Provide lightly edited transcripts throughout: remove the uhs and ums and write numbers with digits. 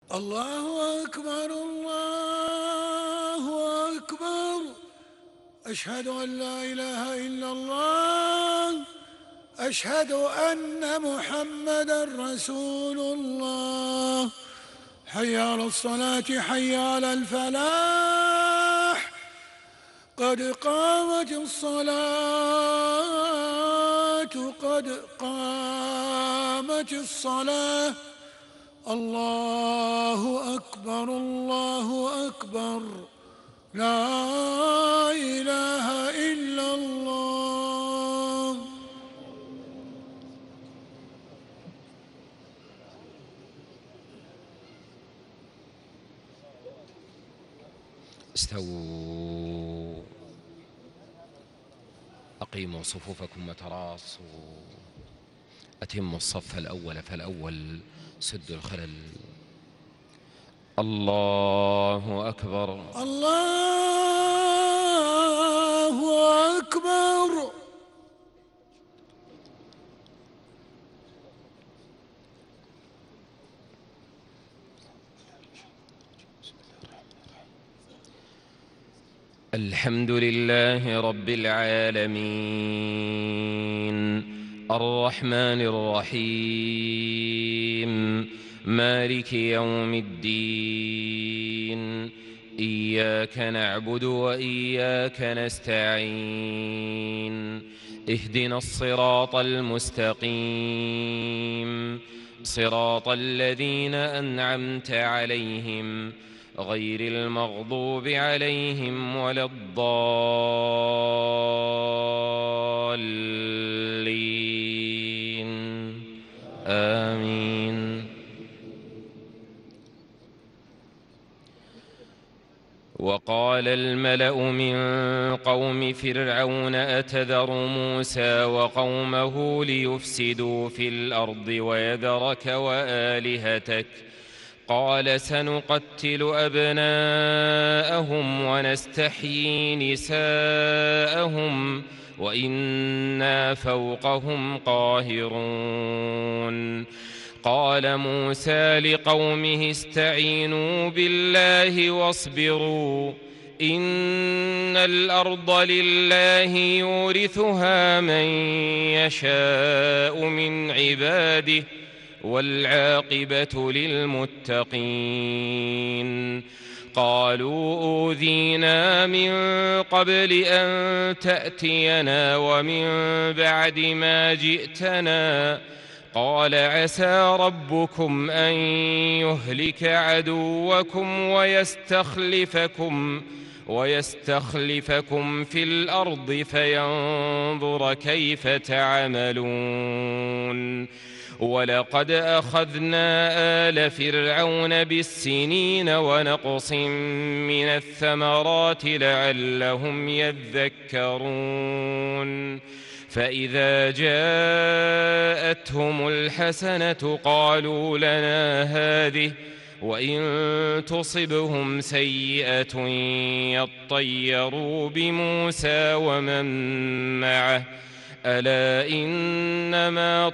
الله أكبر الله أكبر. أشهد أن لا إله إلا الله. أشهد أن محمدا رسول الله. حي على الصلاة حي على الفلاح. قد قامت الصلاة قد قامت الصلاة. الله أكبر الله أكبر. لا إله إلا الله. استووا، أقيموا صفوفكم وتراصوا، أتموا الصف الأول فالأول، سدوا الخلل. الله أكبر الله أكبر. الحمد لله رب العالمين، الرحمن الرحيم، مالك يوم الدين. إياك نعبد وإياك نستعين. اهدنا الصراط المستقيم، صراط الذين أنعمت عليهم غير المغضوب عليهم ولا الضالين. آمين. وقال الملأ من قوم فرعون أتذر موسى وقومه ليفسدوا في الأرض ويذرك وآلهتك؟ قال سنقتل أبناءهم ونستحيي نساءهم وإنا فوقهم قاهرون. قال موسى لقومه استعينوا بالله واصبروا، إن الأرض لله يورثها من يشاء من عباده والعاقبة للمتقين. قالوا أوذينا من قبل أن تأتينا ومن بعد ما جئتنا. قال عسى ربكم أن يهلك عدوكم ويستخلفكم في الأرض فينظر كيف تعملون. ولقد أخذنا آل فرعون بالسنين ونقص من الثمرات لعلهم يذكرون. فإذا جاءتهم الحسنة قالوا لنا هذه، وإن تصبهم سيئة يطيروا بموسى ومن معه، ألا إنما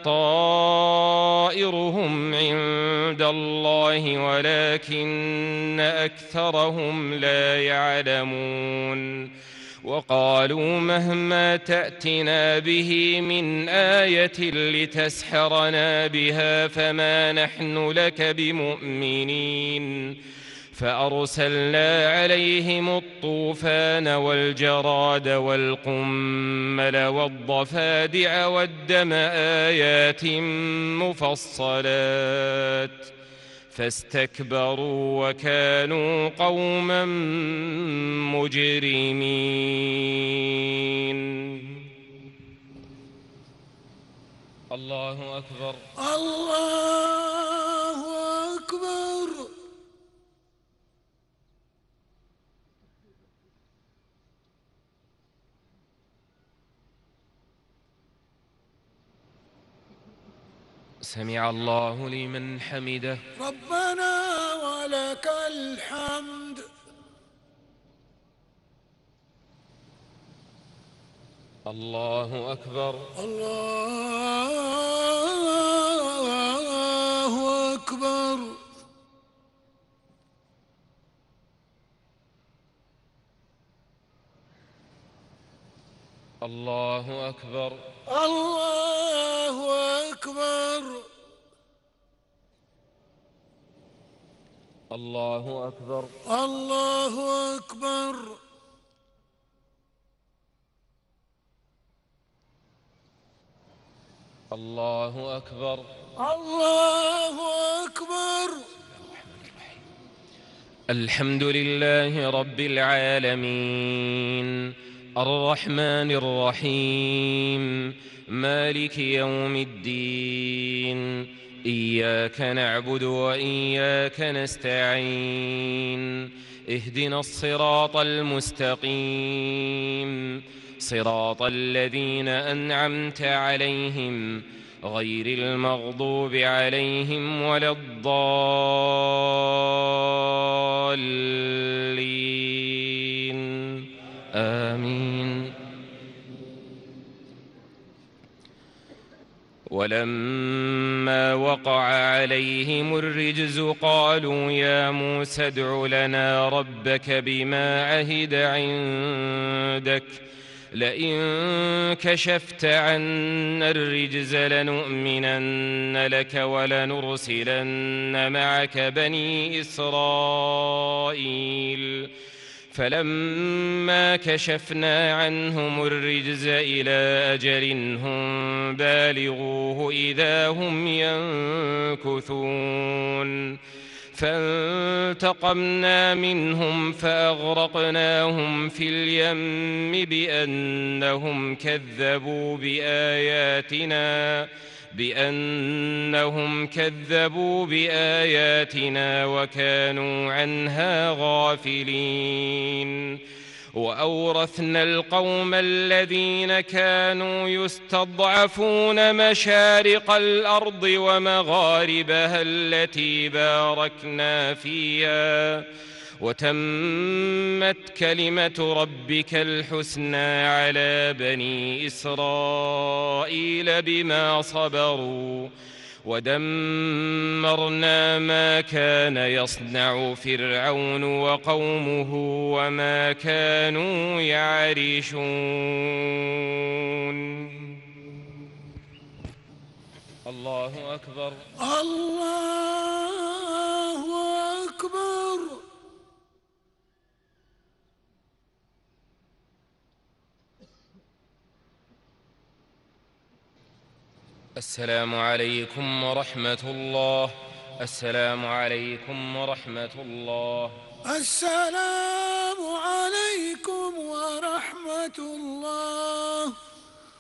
طائرهم عند الله ولكن أكثرهم لا يعلمون. وقالوا مهما تأتنا به من آية لتسحرنا بها فما نحن لك بمؤمنين. فأرسلنا عليهم الطوفان والجراد والقمل والضفادع والدم آيات مفصلات فاستكبروا وكانوا قوما مجرمين. الله أكبر الله أكبر. سمع الله لمن حمده. ربنا ولك الحمد. الله أكبر الله أكبر. الله أكبر. الله أكبر. الله أكبر. الله أكبر. الله أكبر. الله أكبر. الحمد لله رب العالمين الرحمن الرحيم مالك يوم الدين إياك نعبد وإياك نستعين اهدنا الصراط المستقيم صراط الذين أنعمت عليهم غير المغضوب عليهم ولا الضالين آمين. ولما وقع عليهم الرجز قالوا يا موسى ادع لنا ربك بما عهد عندك لئن كشفت عنا الرجز لنؤمنن لك ولنرسلن معك بني إسرائيل فلما كشفنا عنهم الرجز إلى أجل هم بالغوه إذا هم ينكثون فانتقمنا منهم فأغرقناهم في اليم بأنهم كذبوا بآياتنا وكانوا عنها غافلين. وأورثنا القوم الذين كانوا يستضعفون مشارق الأرض ومغاربها التي باركنا فيها وتمت كلمة ربك الحسنى على بني إسرائيل بما صبروا ودمرنا ما كان يصنع فرعون وقومه وما كانوا يعرشون. الله أكبر. الله أكبر. السلام عليكم ورحمة الله. السلام عليكم ورحمة الله. السلام عليكم ورحمة الله.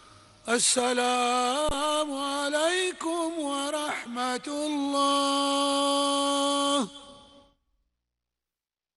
السلام عليكم ورحمة الله.